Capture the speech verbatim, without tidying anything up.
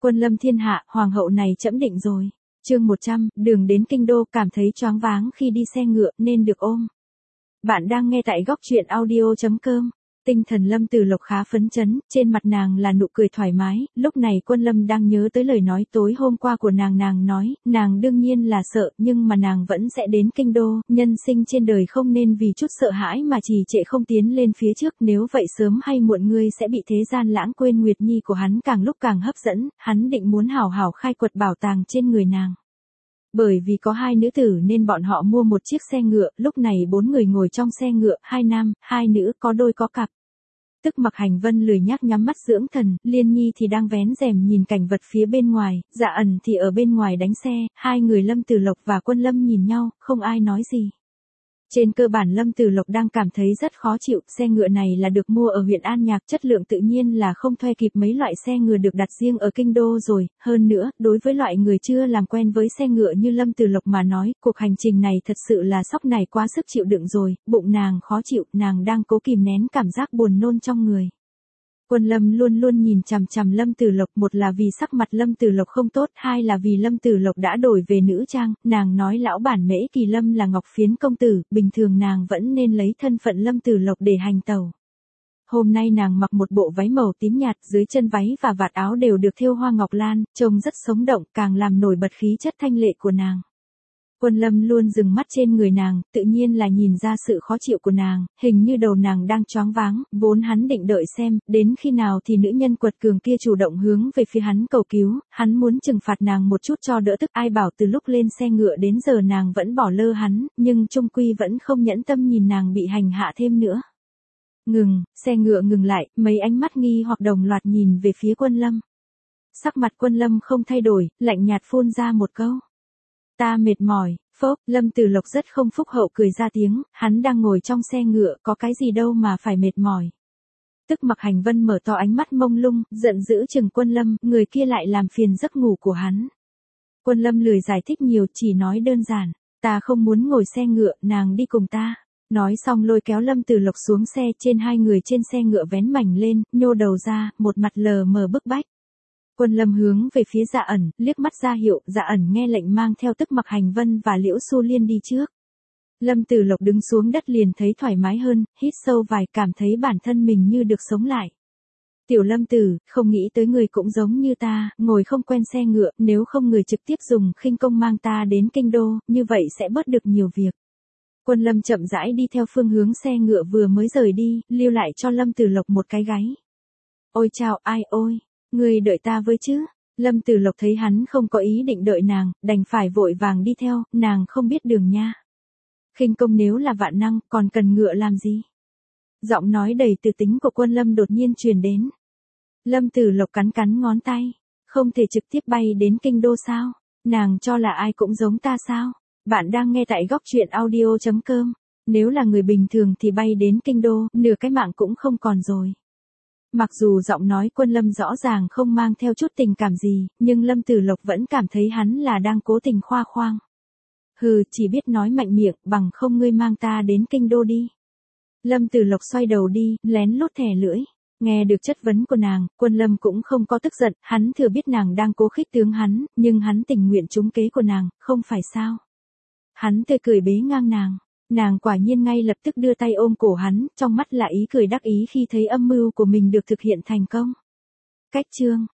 Quân lâm thiên hạ, hoàng hậu này trẫm định rồi. Chương một trăm, đường đến kinh đô, cảm thấy choáng váng khi đi xe ngựa nên được ôm. Bạn đang nghe tại góc truyện audio chấm com. Tinh thần Lâm Tử Lộc khá phấn chấn, trên mặt nàng là nụ cười thoải mái, lúc này Quân Lâm đang nhớ tới lời nói tối hôm qua của nàng nàng nói, nàng đương nhiên là sợ, nhưng mà nàng vẫn sẽ đến kinh đô, nhân sinh trên đời không nên vì chút sợ hãi mà trì trệ không tiến lên phía trước, nếu vậy sớm hay muộn ngươi sẽ bị thế gian lãng quên. Nguyệt Nhi của hắn càng lúc càng hấp dẫn, hắn định muốn hảo hảo khai quật bảo tàng trên người nàng. Bởi vì có hai nữ tử nên bọn họ mua một chiếc xe ngựa, lúc này bốn người ngồi trong xe ngựa, hai nam, hai nữ, có đôi có cặp. Tức Mặc Hành Vân lười nhác nhắm mắt dưỡng thần, Liên Nhi thì đang vén rèm nhìn cảnh vật phía bên ngoài, Dạ Ẩn thì ở bên ngoài đánh xe, hai người Lâm Tử Lộc và Quân Lâm nhìn nhau, không ai nói gì. Trên cơ bản Lâm Tử Lộc đang cảm thấy rất khó chịu, xe ngựa này là được mua ở huyện An Nhạc, chất lượng tự nhiên là không thuê kịp mấy loại xe ngựa được đặt riêng ở kinh đô rồi, hơn nữa, đối với loại người chưa làm quen với xe ngựa như Lâm Tử Lộc mà nói, cuộc hành trình này thật sự là sóc này quá sức chịu đựng rồi, bụng nàng khó chịu, nàng đang cố kìm nén cảm giác buồn nôn trong người. Quân Lâm luôn luôn nhìn chằm chằm Lâm Tử Lộc, một là vì sắc mặt Lâm Tử Lộc không tốt, hai là vì Lâm Tử Lộc đã đổi về nữ trang, nàng nói lão bản Mễ Kỳ Lâm là Ngọc Phiến công tử, bình thường nàng vẫn nên lấy thân phận Lâm Tử Lộc để hành tẩu. Hôm nay nàng mặc một bộ váy màu tím nhạt, dưới chân váy và vạt áo đều được thêu hoa ngọc lan, trông rất sống động, càng làm nổi bật khí chất thanh lệ của nàng. Quân Lâm luôn dừng mắt trên người nàng, tự nhiên là nhìn ra sự khó chịu của nàng, hình như đầu nàng đang choáng váng, vốn hắn định đợi xem, đến khi nào thì nữ nhân quật cường kia chủ động hướng về phía hắn cầu cứu, hắn muốn trừng phạt nàng một chút cho đỡ tức, ai bảo từ lúc lên xe ngựa đến giờ nàng vẫn bỏ lơ hắn, nhưng chung quy vẫn không nhẫn tâm nhìn nàng bị hành hạ thêm nữa. Ngừng, xe ngựa ngừng lại, mấy ánh mắt nghi hoặc đồng loạt nhìn về phía Quân Lâm. Sắc mặt Quân Lâm không thay đổi, lạnh nhạt phun ra một câu. Ta mệt mỏi, phốc, Lâm Tử Lộc rất không phúc hậu cười ra tiếng, hắn đang ngồi trong xe ngựa, có cái gì đâu mà phải mệt mỏi. Tức Mặc Hành Vân mở to ánh mắt mông lung, giận dữ chừng Quân Lâm, người kia lại làm phiền giấc ngủ của hắn. Quân Lâm lười giải thích nhiều, chỉ nói đơn giản, ta không muốn ngồi xe ngựa, nàng đi cùng ta. Nói xong lôi kéo Lâm Tử Lộc xuống xe, trên hai người trên xe ngựa vén mảnh lên, nhô đầu ra, một mặt lờ mờ bức bách. Quân Lâm hướng về phía Dạ Ẩn, liếc mắt ra hiệu, Dạ Ẩn nghe lệnh mang theo Tức Mặc Hành Vân và Liễu Xu Liên đi trước. Lâm Tử Lộc đứng xuống đất liền thấy thoải mái hơn, hít sâu vài, cảm thấy bản thân mình như được sống lại. Tiểu Lâm Tử, không nghĩ tới người cũng giống như ta, ngồi không quen xe ngựa, nếu không người trực tiếp dùng khinh công mang ta đến kinh đô, như vậy sẽ bớt được nhiều việc. Quân Lâm chậm rãi đi theo phương hướng xe ngựa vừa mới rời đi, lưu lại cho Lâm Tử Lộc một cái gáy. Ôi chào, ai ôi! Ngươi đợi ta với chứ? Lâm Tử Lộc thấy hắn không có ý định đợi nàng, đành phải vội vàng đi theo, nàng không biết đường nha. Khinh công nếu là vạn năng, còn cần ngựa làm gì? Giọng nói đầy từ tính của Quân Lâm đột nhiên truyền đến. Lâm Tử Lộc cắn cắn ngón tay, không thể trực tiếp bay đến kinh đô sao? Nàng cho là ai cũng giống ta sao? Bạn đang nghe tại góc truyện audio chấm com. Nếu là người bình thường thì bay đến kinh đô, nửa cái mạng cũng không còn rồi. Mặc dù giọng nói Quân Lâm rõ ràng không mang theo chút tình cảm gì, nhưng Lâm Tử Lộc vẫn cảm thấy hắn là đang cố tình khoa khoang. Hừ, chỉ biết nói mạnh miệng, bằng không ngươi mang ta đến kinh đô đi. Lâm Tử Lộc xoay đầu đi, lén lút thè lưỡi. Nghe được chất vấn của nàng, Quân Lâm cũng không có tức giận, hắn thừa biết nàng đang cố khích tướng hắn, nhưng hắn tình nguyện trúng kế của nàng, không phải sao. Hắn tươi cười bế ngang nàng. Nàng quả nhiên ngay lập tức đưa tay ôm cổ hắn, trong mắt là ý cười đắc ý khi thấy âm mưu của mình được thực hiện thành công. Cách chương